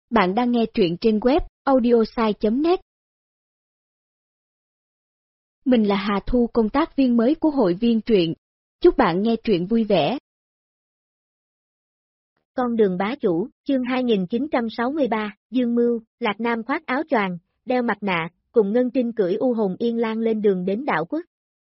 Bạn đang nghe truyện trên web audiosai.net. Mình là Hà Thu, công tác viên mới của hội viên truyện. Chúc bạn nghe truyện vui vẻ. Con đường bá chủ, chương 2963, Dương Mưu. Lạc Nam khoác áo choàng, đeo mặt nạ, cùng Ngân Trinh cưỡi U Hồn Yên Lang lên đường đến đảo quốc.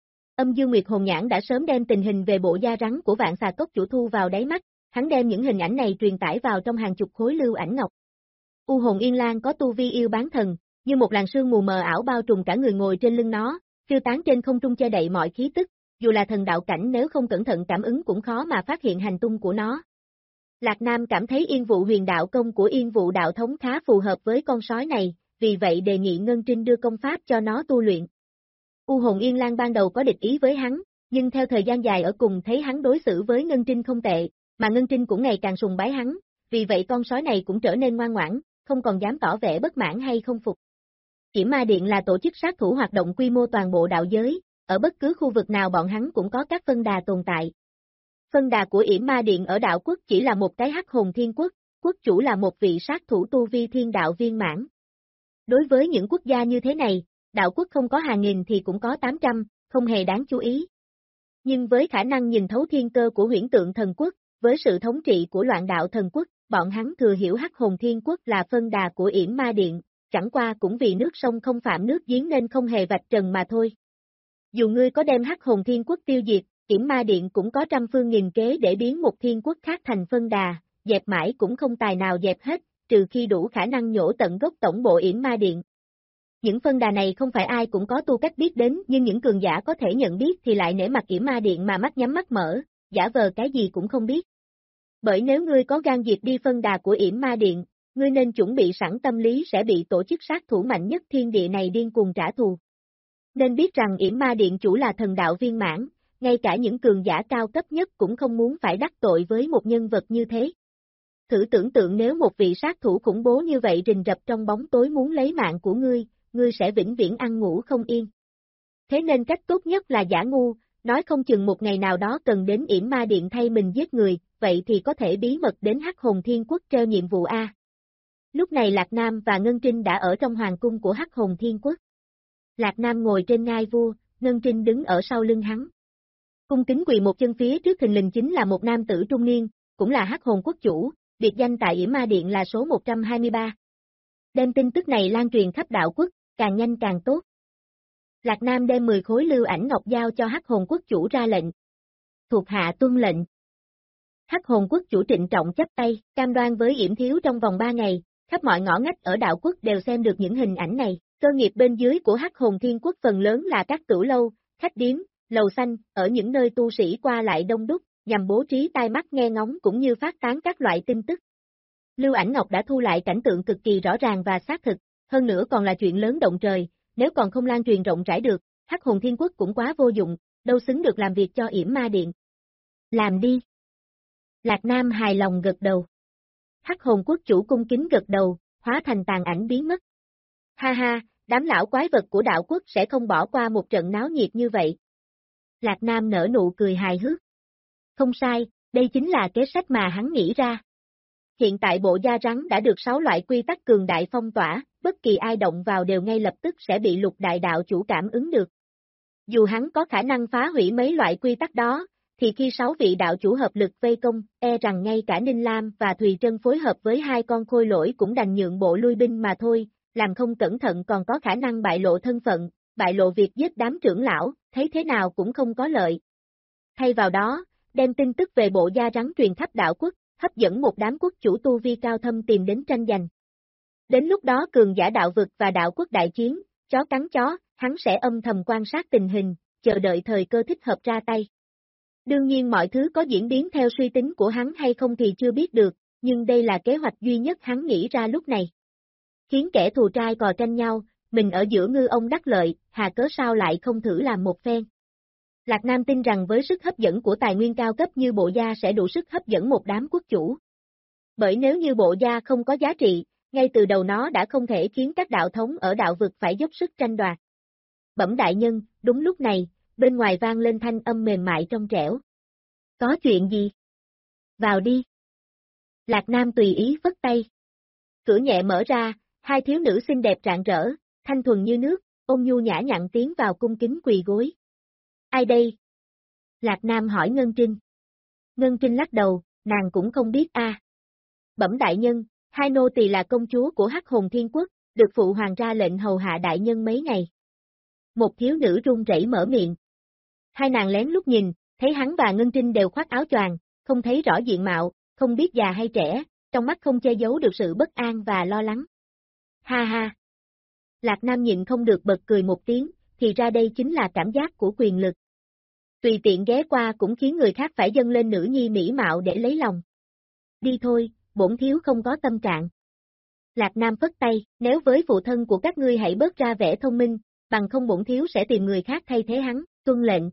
Âm Dương Nguyệt Hồn Nhãn đã sớm đem tình hình về bộ da rắn của Vạn Xà Cốc chủ thu vào đáy mắt, hắn đem những hình ảnh này truyền tải vào trong hàng chục khối lưu ảnh ngọc. U Hồn Yên Lang có tu vi yêu bán thần, như một làn sương mù mờ ảo bao trùm cả người ngồi trên lưng nó, phiêu tán trên không trung che đậy mọi khí tức, dù là thần đạo cảnh nếu không cẩn thận cảm ứng cũng khó mà phát hiện hành tung của nó. Lạc Nam cảm thấy Yên Vụ Huyền Đạo Công của Yên Vụ Đạo Thống khá phù hợp với con sói này, vì vậy đề nghị Ngân Trinh đưa công pháp cho nó tu luyện. U Hồn Yên Lang ban đầu có địch ý với hắn, nhưng theo thời gian dài ở cùng thấy hắn đối xử với Ngân Trinh không tệ, mà Ngân Trinh cũng ngày càng sùng bái hắn, vì vậy con sói này cũng trở nên ngoan ngoãn, không còn dám tỏ vẻ bất mãn hay không phục. Yểm Ma Điện là tổ chức sát thủ hoạt động quy mô toàn bộ đạo giới, ở bất cứ khu vực nào bọn hắn cũng có các phân đà tồn tại. Phân đà của Yểm Ma Điện ở đạo quốc chỉ là một cái Hắc Hồn Thiên Quốc, quốc chủ là một vị sát thủ tu vi thiên đạo viên mãn. Đối với những quốc gia như thế này, đạo quốc không có hàng nghìn thì cũng có 800, không hề đáng chú ý. Nhưng với khả năng nhìn thấu thiên cơ của Huyễn Tượng Thần Quốc, với sự thống trị của Loạn Đạo Thần Quốc, bọn hắn thừa hiểu Hắc Hồn Thiên Quốc là phân đà của Yểm Ma Điện, chẳng qua cũng vì nước sông không phạm nước giếng nên không hề vạch trần mà thôi. Dù ngươi có đem Hắc Hồn Thiên Quốc tiêu diệt, Yểm Ma Điện cũng có trăm phương nghìn kế để biến một thiên quốc khác thành phân đà, dẹp mãi cũng không tài nào dẹp hết, trừ khi đủ khả năng nhổ tận gốc tổng bộ Yểm Ma Điện. Những phân đà này không phải ai cũng có tu cách biết đến, nhưng những cường giả có thể nhận biết thì lại nể mặt Yểm Ma Điện mà mắt nhắm mắt mở, giả vờ cái gì cũng không biết. Bởi nếu ngươi có gan diệt đi phân đà của Yểm Ma Điện, ngươi nên chuẩn bị sẵn tâm lý sẽ bị tổ chức sát thủ mạnh nhất thiên địa này điên cuồng trả thù. Nên biết rằng Yểm Ma Điện chủ là thần đạo viên mãn, ngay cả những cường giả cao cấp nhất cũng không muốn phải đắc tội với một nhân vật như thế. Thử tưởng tượng nếu một vị sát thủ khủng bố như vậy rình rập trong bóng tối muốn lấy mạng của ngươi sẽ vĩnh viễn ăn ngủ không yên. Thế nên cách tốt nhất là giả ngu, nói không chừng một ngày nào đó cần đến Yểm Ma Điện thay mình giết người, vậy thì có thể bí mật đến Hắc Hồn Thiên Quốc treo nhiệm vụ A. Lúc này Lạc Nam và Ngân Trinh đã ở trong hoàng cung của Hắc Hồn Thiên Quốc. Lạc Nam ngồi trên ngai vua, Ngân Trinh đứng ở sau lưng hắn. Cung kính quỳ một chân phía trước thình lình chính là một nam tử trung niên, cũng là Hắc Hồn Quốc chủ, biệt danh tại Yểm Ma Điện là số 123. Đem tin tức này lan truyền khắp đạo quốc, càng nhanh càng tốt. Lạc Nam đem 10 khối lưu ảnh ngọc giao cho Hắc Hồn Quốc chủ ra lệnh. Thuộc hạ tuân lệnh. Hắc Hồn Quốc chủ trịnh trọng chắp tay, cam đoan với Yểm Thiếu trong vòng 3 ngày, khắp mọi ngõ ngách ở đạo quốc đều xem được những hình ảnh này. Cơ nghiệp bên dưới của Hắc Hồn Thiên Quốc phần lớn là các tửu lâu, khách điếm, lầu xanh, ở những nơi tu sĩ qua lại đông đúc, nhằm bố trí tai mắt nghe ngóng cũng như phát tán các loại tin tức. Lưu ảnh ngọc đã thu lại cảnh tượng cực kỳ rõ ràng và xác thực, hơn nữa còn là chuyện lớn động trời, nếu còn không lan truyền rộng rãi được, Hắc Hồn Thiên Quốc cũng quá vô dụng, đâu xứng được làm việc cho Yểm Ma Điện. Làm đi. Lạc Nam hài lòng gật đầu. Hắc Hồn Quốc chủ cung kính gật đầu, hóa thành tàn ảnh biến mất. Ha ha, đám lão quái vật của đạo quốc sẽ không bỏ qua một trận náo nhiệt như vậy. Lạc Nam nở nụ cười hài hước. Không sai, đây chính là kế sách mà hắn nghĩ ra. Hiện tại bộ da rắn đã được 6 loại quy tắc cường đại phong tỏa, bất kỳ ai động vào đều ngay lập tức sẽ bị Lục Đại Đạo chủ cảm ứng được. Dù hắn có khả năng phá hủy mấy loại quy tắc đó, thì khi 6 vị đạo chủ hợp lực vây công, e rằng ngay cả Ninh Lam và Thùy Trân phối hợp với 2 con khôi lỗi cũng đành nhượng bộ lui binh mà thôi, làm không cẩn thận còn có khả năng bại lộ thân phận, bại lộ việc giết đám trưởng lão, thấy thế nào cũng không có lợi. Thay vào đó, đem tin tức về bộ da rắn truyền khắp đạo quốc, hấp dẫn một đám quốc chủ tu vi cao thâm tìm đến tranh giành. Đến lúc đó cường giả đạo vực và đạo quốc đại chiến, chó cắn chó, hắn sẽ âm thầm quan sát tình hình, chờ đợi thời cơ thích hợp ra tay. Đương nhiên mọi thứ có diễn biến theo suy tính của hắn hay không thì chưa biết được, nhưng đây là kế hoạch duy nhất hắn nghĩ ra lúc này. Khiến kẻ thù trai cò tranh nhau, mình ở giữa ngư ông đắc lợi, hà cớ sao lại không thử làm một phen. Lạc Nam tin rằng với sức hấp dẫn của tài nguyên cao cấp như bộ da sẽ đủ sức hấp dẫn một đám quốc chủ. Bởi nếu như bộ da không có giá trị, ngay từ đầu nó đã không thể khiến các đạo thống ở đạo vực phải dốc sức tranh đoạt. Bẩm đại nhân, đúng lúc này, bên ngoài vang lên thanh âm mềm mại trong trẻo. Có chuyện gì? Vào đi. Lạc Nam tùy ý phất tay. Cửa nhẹ mở ra, hai thiếu nữ xinh đẹp rạng rỡ, thanh thuần như nước, ôn nhu nhã nhặn tiến vào cung kính quỳ gối. Ai đây? Lạc Nam hỏi Ngân Trinh. Ngân Trinh lắc đầu, nàng cũng không biết a. Bẩm đại nhân, hai nô tỳ là công chúa của Hắc Hồn Thiên Quốc, được phụ hoàng ra lệnh hầu hạ đại nhân mấy ngày. Một thiếu nữ run rẩy mở miệng. Hai nàng lén lút nhìn, thấy hắn và Ngân Trinh đều khoác áo choàng, không thấy rõ diện mạo, không biết già hay trẻ, trong mắt không che giấu được sự bất an và lo lắng. Ha ha! Lạc Nam nhịn không được bật cười một tiếng, thì ra đây chính là cảm giác của quyền lực. Tùy tiện ghé qua cũng khiến người khác phải dâng lên nữ nhi mỹ mạo để lấy lòng. Đi thôi, bổn thiếu không có tâm trạng. Lạc Nam phất tay, nếu với phụ thân của các ngươi hãy bớt ra vẻ thông minh, bằng không bổn thiếu sẽ tìm người khác thay thế hắn, tuân lệnh.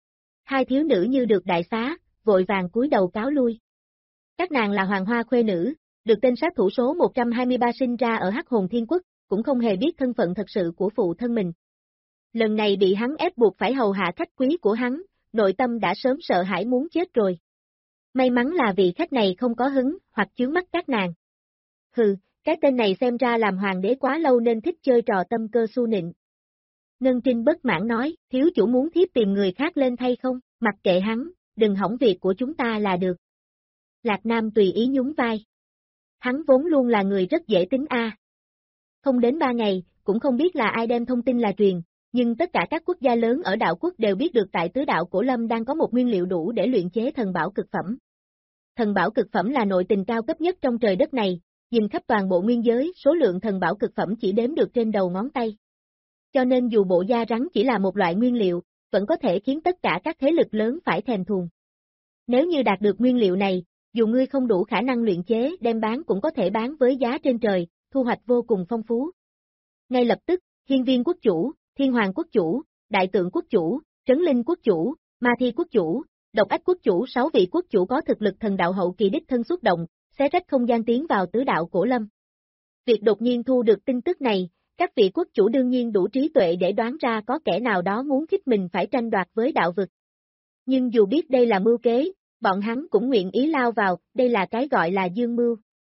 Hai thiếu nữ như được đại xá, vội vàng cúi đầu cáo lui. Các nàng là hoàng hoa khuê nữ, được tên sát thủ số 123 sinh ra ở Hắc Hồn Thiên Quốc, cũng không hề biết thân phận thật sự của phụ thân mình. Lần này bị hắn ép buộc phải hầu hạ khách quý của hắn, nội tâm đã sớm sợ hãi muốn chết rồi. May mắn là vị khách này không có hứng, hoặc chướng mắt các nàng. Hừ, cái tên này xem ra làm hoàng đế quá lâu nên thích chơi trò tâm cơ su nịnh. Ngân Trinh bất mãn nói, thiếu chủ muốn thiếp tìm người khác lên thay không, mặc kệ hắn, đừng hỏng việc của chúng ta là được. Lạc Nam tùy ý nhún vai. Hắn vốn luôn là người rất dễ tính a. Không đến 3 ngày, cũng không biết là ai đem thông tin là truyền, nhưng tất cả các quốc gia lớn ở đạo quốc đều biết được tại tứ đạo Cổ Lâm đang có một nguyên liệu đủ để luyện chế thần bảo cực phẩm. Thần bảo cực phẩm là nội tình cao cấp nhất trong trời đất này, nhìn khắp toàn bộ nguyên giới, số lượng thần bảo cực phẩm chỉ đếm được trên đầu ngón tay. Cho nên dù bộ da rắn chỉ là một loại nguyên liệu, vẫn có thể khiến tất cả các thế lực lớn phải thèm thuồng. Nếu như đạt được nguyên liệu này, dù ngươi không đủ khả năng luyện chế đem bán cũng có thể bán với giá trên trời, thu hoạch vô cùng phong phú. Ngay lập tức, Hiên Viên quốc chủ, Thiên Hoàng quốc chủ, Đại Tượng quốc chủ, Trấn Linh quốc chủ, Ma Thi quốc chủ, Độc Ách quốc chủ 6 vị quốc chủ có thực lực thần đạo hậu kỳ đích thân xuất động, xé rách không gian tiến vào tứ đạo Cổ Lâm. Việc đột nhiên thu được tin tức này, các vị quốc chủ đương nhiên đủ trí tuệ để đoán ra có kẻ nào đó muốn khích mình phải tranh đoạt với đạo vực. Nhưng dù biết đây là mưu kế, bọn hắn cũng nguyện ý lao vào, đây là cái gọi là dương mưu.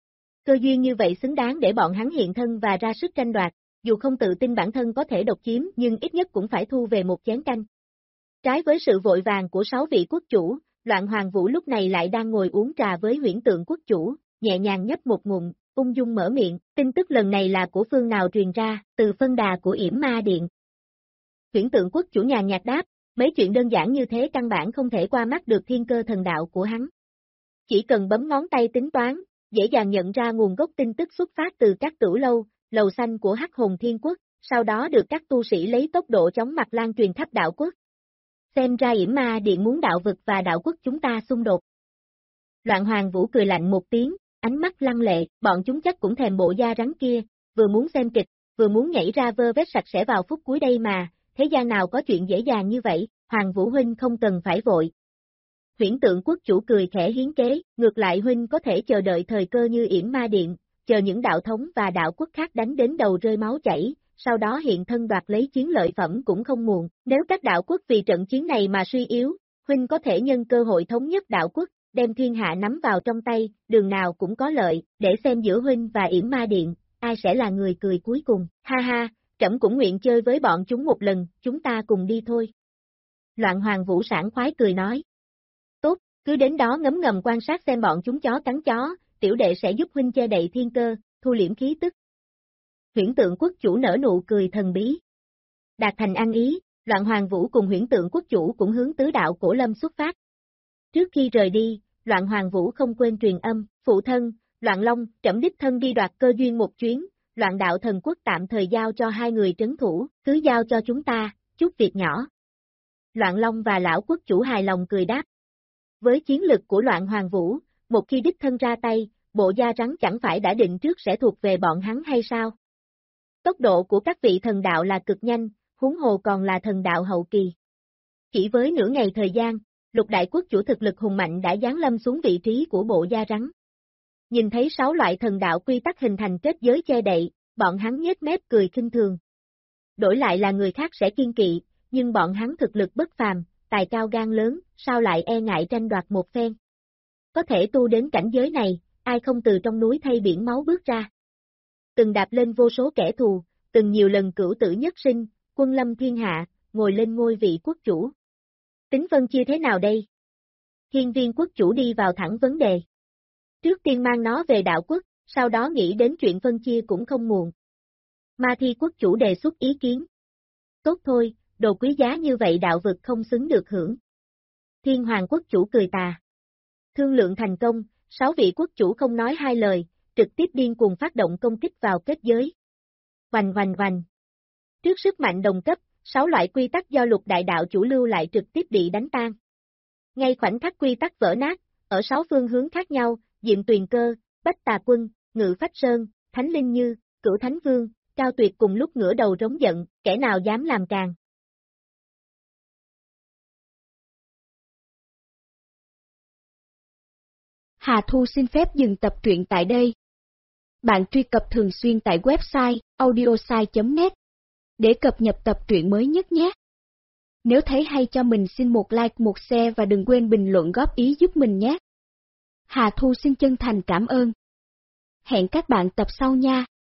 Cơ duyên như vậy xứng đáng để bọn hắn hiện thân và ra sức tranh đoạt, dù không tự tin bản thân có thể độc chiếm nhưng ít nhất cũng phải thu về một chén canh. Trái với sự vội vàng của 6 vị quốc chủ, Loạn Hoàng Vũ lúc này lại đang ngồi uống trà với Huyễn Tượng quốc chủ, nhẹ nhàng nhấp một ngụm, ung dung mở miệng, tin tức lần này là của phương nào truyền ra, từ phân đà của Yểm Ma Điện. Huyễn Tượng quốc chủ nhàn nhạt đáp, mấy chuyện đơn giản như thế căn bản không thể qua mắt được thiên cơ thần đạo của hắn. Chỉ cần bấm ngón tay tính toán, dễ dàng nhận ra nguồn gốc tin tức xuất phát từ các tửu lâu, lầu xanh của Hắc Hồn Thiên Quốc, sau đó được các tu sĩ lấy tốc độ chóng mặt lan truyền khắp đạo quốc. Xem ra Yểm Ma Điện muốn đạo vực và đạo quốc chúng ta xung đột. Loạn Hoàng Vũ cười lạnh một tiếng, ánh mắt lăng lệ, bọn chúng chắc cũng thèm bộ da rắn kia, vừa muốn xem kịch, vừa muốn nhảy ra vơ vét sạch sẽ vào phút cuối đây mà, thế gian nào có chuyện dễ dàng như vậy, Hoàng Vũ huynh không cần phải vội. Huyễn Tượng quốc chủ cười khẽ hiến kế, ngược lại huynh có thể chờ đợi thời cơ như Yểm Ma Điện, chờ những đạo thống và đạo quốc khác đánh đến đầu rơi máu chảy, sau đó hiện thân đoạt lấy chiến lợi phẩm cũng không muộn. Nếu các đạo quốc vì trận chiến này mà suy yếu, huynh có thể nhân cơ hội thống nhất đạo quốc, đem thiên hạ nắm vào trong tay, đường nào cũng có lợi, để xem giữa huynh và Yểm Ma Điện, ai sẽ là người cười cuối cùng. Ha ha, trẫm cũng nguyện chơi với bọn chúng một lần, chúng ta cùng đi thôi. Loạn Hoàng Vũ sảng khoái cười nói. Tốt, cứ đến đó ngấm ngầm quan sát xem bọn chúng chó cắn chó, tiểu đệ sẽ giúp huynh che đậy thiên cơ, thu liễm khí tức. Huyễn Tượng quốc chủ nở nụ cười thần bí. Đạt thành ăn ý, Loạn Hoàng Vũ cùng Huyễn Tượng quốc chủ cũng hướng tứ đạo Cổ Lâm xuất phát. Trước khi rời đi, Loạn Hoàng Vũ không quên truyền âm, phụ thân, Loạn Long, trẫm đích thân đi đoạt cơ duyên một chuyến, Loạn đạo thần quốc tạm thời giao cho hai người trấn thủ, cứ giao cho chúng ta, chút việc nhỏ. Loạn Long và lão quốc chủ hài lòng cười đáp. Với chiến lực của Loạn Hoàng Vũ, một khi đích thân ra tay, bộ da rắn chẳng phải đã định trước sẽ thuộc về bọn hắn hay sao? Tốc độ của các vị thần đạo là cực nhanh, huống hồ còn là thần đạo hậu kỳ. Chỉ với nửa ngày thời gian, Lục đại quốc chủ thực lực hùng mạnh đã giáng lâm xuống vị trí của bộ da rắn. Nhìn thấy 6 loại thần đạo quy tắc hình thành kết giới che đậy, bọn hắn nhếch mép cười khinh thường. Đổi lại là người khác sẽ kiên kỵ, nhưng bọn hắn thực lực bất phàm, tài cao gan lớn, sao lại e ngại tranh đoạt một phen. Có thể tu đến cảnh giới này, ai không từ trong núi thay biển máu bước ra. từng đạp lên vô số kẻ thù, từng nhiều lần cửu tử nhất sinh, quân lâm thiên hạ, ngồi lên ngôi vị quốc chủ. Tính phân chia thế nào đây? Hiên Viên quốc chủ đi vào thẳng vấn đề. Trước tiên mang nó về đạo quốc, sau đó nghĩ đến chuyện phân chia cũng không muộn. Ma Thi quốc chủ đề xuất ý kiến. Tốt thôi, đồ quý giá như vậy đạo vực không xứng được hưởng. Thiên Hoàng quốc chủ cười tà. Thương lượng thành công, 6 vị quốc chủ không nói hai lời, trực tiếp điên cuồng phát động công kích vào kết giới. Hoành hoành hoành. Trước sức mạnh đồng cấp, 6 loại quy tắc do lục đại đạo chủ lưu lại trực tiếp bị đánh tan. Ngay khoảnh khắc quy tắc vỡ nát, ở 6 phương hướng khác nhau, Diệm Tuyền Cơ, Bách Tà Quân, Ngự Phách Sơn, Thánh Linh Như, Cửu Thánh Vương, Cao Tuyệt cùng lúc ngửa đầu rống giận, kẻ nào dám làm càn. Hà Thu xin phép dừng tập truyện tại đây. Bạn truy cập thường xuyên tại website audiosai.net để cập nhật tập truyện mới nhất nhé. Nếu thấy hay cho mình xin một like, một share và đừng quên bình luận góp ý giúp mình nhé. Hà Thu xin chân thành cảm ơn. Hẹn các bạn tập sau nha.